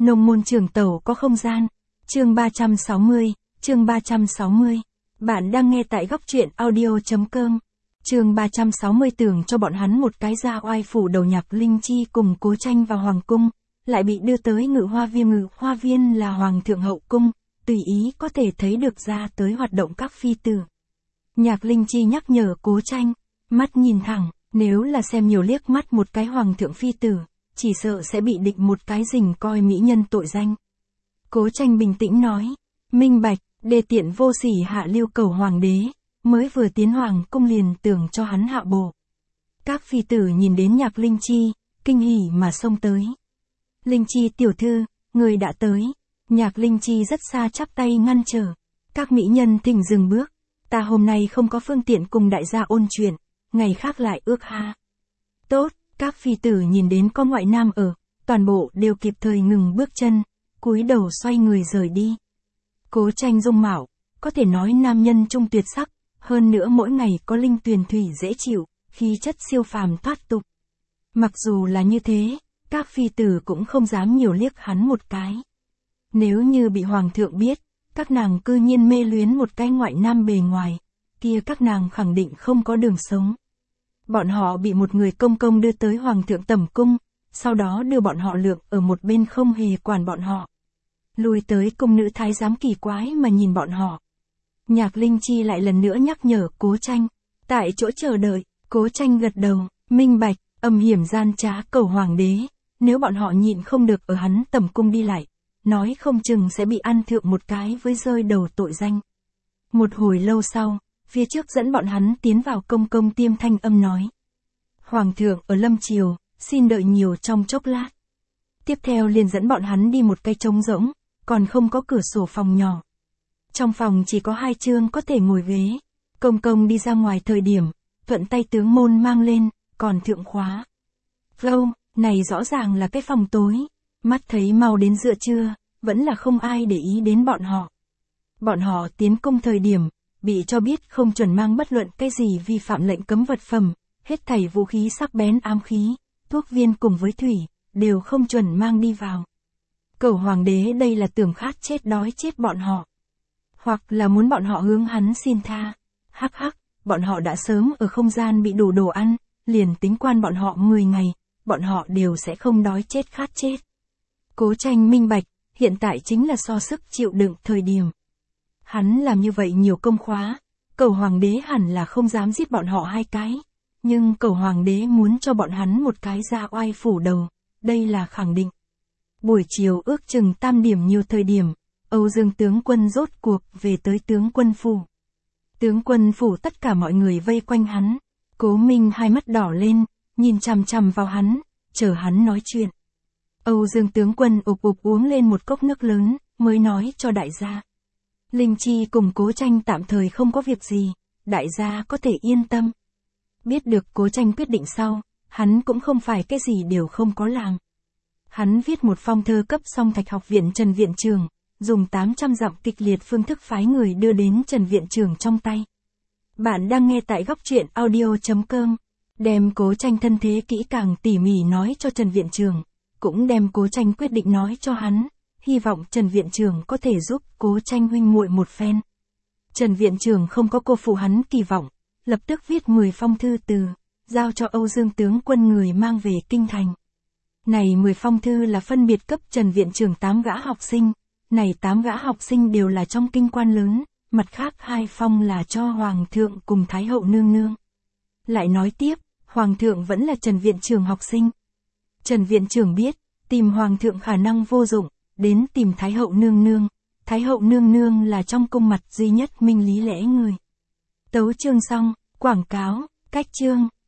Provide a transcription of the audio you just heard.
Nông môn trường tẩu có không gian. Chương 360, chương 360. Bạn đang nghe tại góc truyện audio.com. Chương 360 tưởng cho bọn hắn một cái ra oai phủ đầu Nhạc Linh Chi cùng Cố Tranh vào hoàng cung, lại bị đưa tới Ngự Hoa Viên là hoàng thượng hậu cung, tùy ý có thể thấy được ra tới hoạt động các phi tử. Nhạc Linh Chi nhắc nhở Cố Tranh, mắt nhìn thẳng, nếu là xem nhiều liếc mắt một cái hoàng thượng phi tử, chỉ sợ sẽ bị định một cái dình coi mỹ nhân tội danh. Cố Tranh bình tĩnh nói, minh bạch, đề tiện vô sỉ hạ lưu cầu hoàng đế, mới vừa tiến hoàng cung liền tưởng cho hắn hạ bộ. Các phi tử nhìn đến Nhạc Linh Chi, kinh hỉ mà xông tới. Linh Chi tiểu thư, người đã tới. Nhạc Linh Chi rất xa chắp tay ngăn trở. Các mỹ nhân thỉnh dừng bước, ta hôm nay không có phương tiện cùng đại gia ôn chuyện, ngày khác lại ước ha. Tốt, các phi tử nhìn đến có ngoại nam ở, toàn bộ đều kịp thời ngừng bước chân, cúi đầu xoay người rời đi. Cố Tranh dung mạo, có thể nói nam nhân trung tuyệt sắc, hơn nữa mỗi ngày có linh tuyền thủy dễ chịu, khí chất siêu phàm thoát tục. Mặc dù là như thế, các phi tử cũng không dám nhiều liếc hắn một cái. Nếu như bị hoàng thượng biết, các nàng cư nhiên mê luyến một cái ngoại nam bề ngoài, kia các nàng khẳng định không có đường sống. Bọn họ bị một người công công đưa tới hoàng thượng tẩm cung, sau đó đưa bọn họ lượng ở một bên không hề quản bọn họ. Lùi tới cung nữ thái giám kỳ quái mà nhìn bọn họ. Nhạc Linh Chi lại lần nữa nhắc nhở Cố Tranh, tại chỗ chờ đợi, Cố Tranh gật đầu, minh bạch, âm hiểm gian trá cầu hoàng đế, nếu bọn họ nhịn không được ở hắn tẩm cung đi lại, nói không chừng sẽ bị ăn thượng một cái với rơi đầu tội danh. Một hồi lâu sau, phía trước dẫn bọn hắn tiến vào công tiêm thanh âm nói. Hoàng thượng ở lâm triều, xin đợi nhiều trong chốc lát. Tiếp theo liền dẫn bọn hắn đi một cây trống rỗng, còn không có cửa sổ phòng nhỏ. Trong phòng chỉ có 2 chương có thể ngồi ghế. Công đi ra ngoài thời điểm, thuận tay tướng môn mang lên, còn thượng khóa. Lâu, này rõ ràng là cái phòng tối. Mắt thấy mau đến giữa trưa, vẫn là không ai để ý đến bọn họ. Bọn họ tiến cung thời điểm, bị cho biết không chuẩn mang bất luận cái gì vi phạm lệnh cấm vật phẩm, hết thảy vũ khí sắc bén ám khí, thuốc viên cùng với thủy, đều không chuẩn mang đi vào. Cầu hoàng đế đây là tưởng khát chết đói chết bọn họ. Hoặc là muốn bọn họ hướng hắn xin tha. Hắc hắc, bọn họ đã sớm ở không gian bị đủ đồ ăn, liền tính quan bọn họ 10 ngày, bọn họ đều sẽ không đói chết khát chết. Cố Tranh minh bạch, hiện tại chính là so sức chịu đựng thời điểm. Hắn làm như vậy nhiều công khóa, cầu hoàng đế hẳn là không dám giết bọn họ 2 cái, nhưng cầu hoàng đế muốn cho bọn hắn một cái ra oai phủ đầu, đây là khẳng định. Buổi chiều ước chừng 3 điểm nhiều thời điểm, Âu Dương tướng quân rốt cuộc về tới tướng quân phủ. Tướng quân phủ tất cả mọi người vây quanh hắn, Cố Minh hai mắt đỏ lên, nhìn chằm chằm vào hắn, chờ hắn nói chuyện. Âu Dương tướng quân ục uống lên một cốc nước lớn, mới nói cho đại gia. Linh Chi cùng Cố Tranh tạm thời không có việc gì, đại gia có thể yên tâm. Biết được Cố Tranh quyết định sau, hắn cũng không phải cái gì đều không có làm. Hắn viết một phong thơ cấp Song Thạch học viện Trần viện trưởng, dùng 800 dặm kịch liệt phương thức phái người đưa đến Trần viện trưởng trong tay. Bạn đang nghe tại góc truyện audio.com, đem Cố Tranh thân thế kỹ càng tỉ mỉ nói cho Trần viện trưởng, cũng đem Cố Tranh quyết định nói cho hắn, hy vọng Trần viện trưởng có thể giúp Cố Tranh huynh muội một phen. Trần viện trưởng không có cô phụ hắn kỳ vọng, lập tức viết 10 phong thư từ, giao cho Âu Dương tướng quân người mang về kinh thành. Này 10 phong thư là phân biệt cấp Trần viện trưởng 8 gã học sinh, này 8 gã học sinh đều là trong kinh quan lớn, mặt khác 2 phong là cho Hoàng thượng cùng Thái hậu nương nương. Lại nói tiếp, Hoàng thượng vẫn là Trần viện trưởng học sinh. Trần viện trưởng biết, tìm Hoàng thượng khả năng vô dụng, đến tìm Thái hậu nương nương. Thái hậu nương nương là trong cung mặt duy nhất minh lý lẽ người. Tấu chương xong, quảng cáo, cách chương.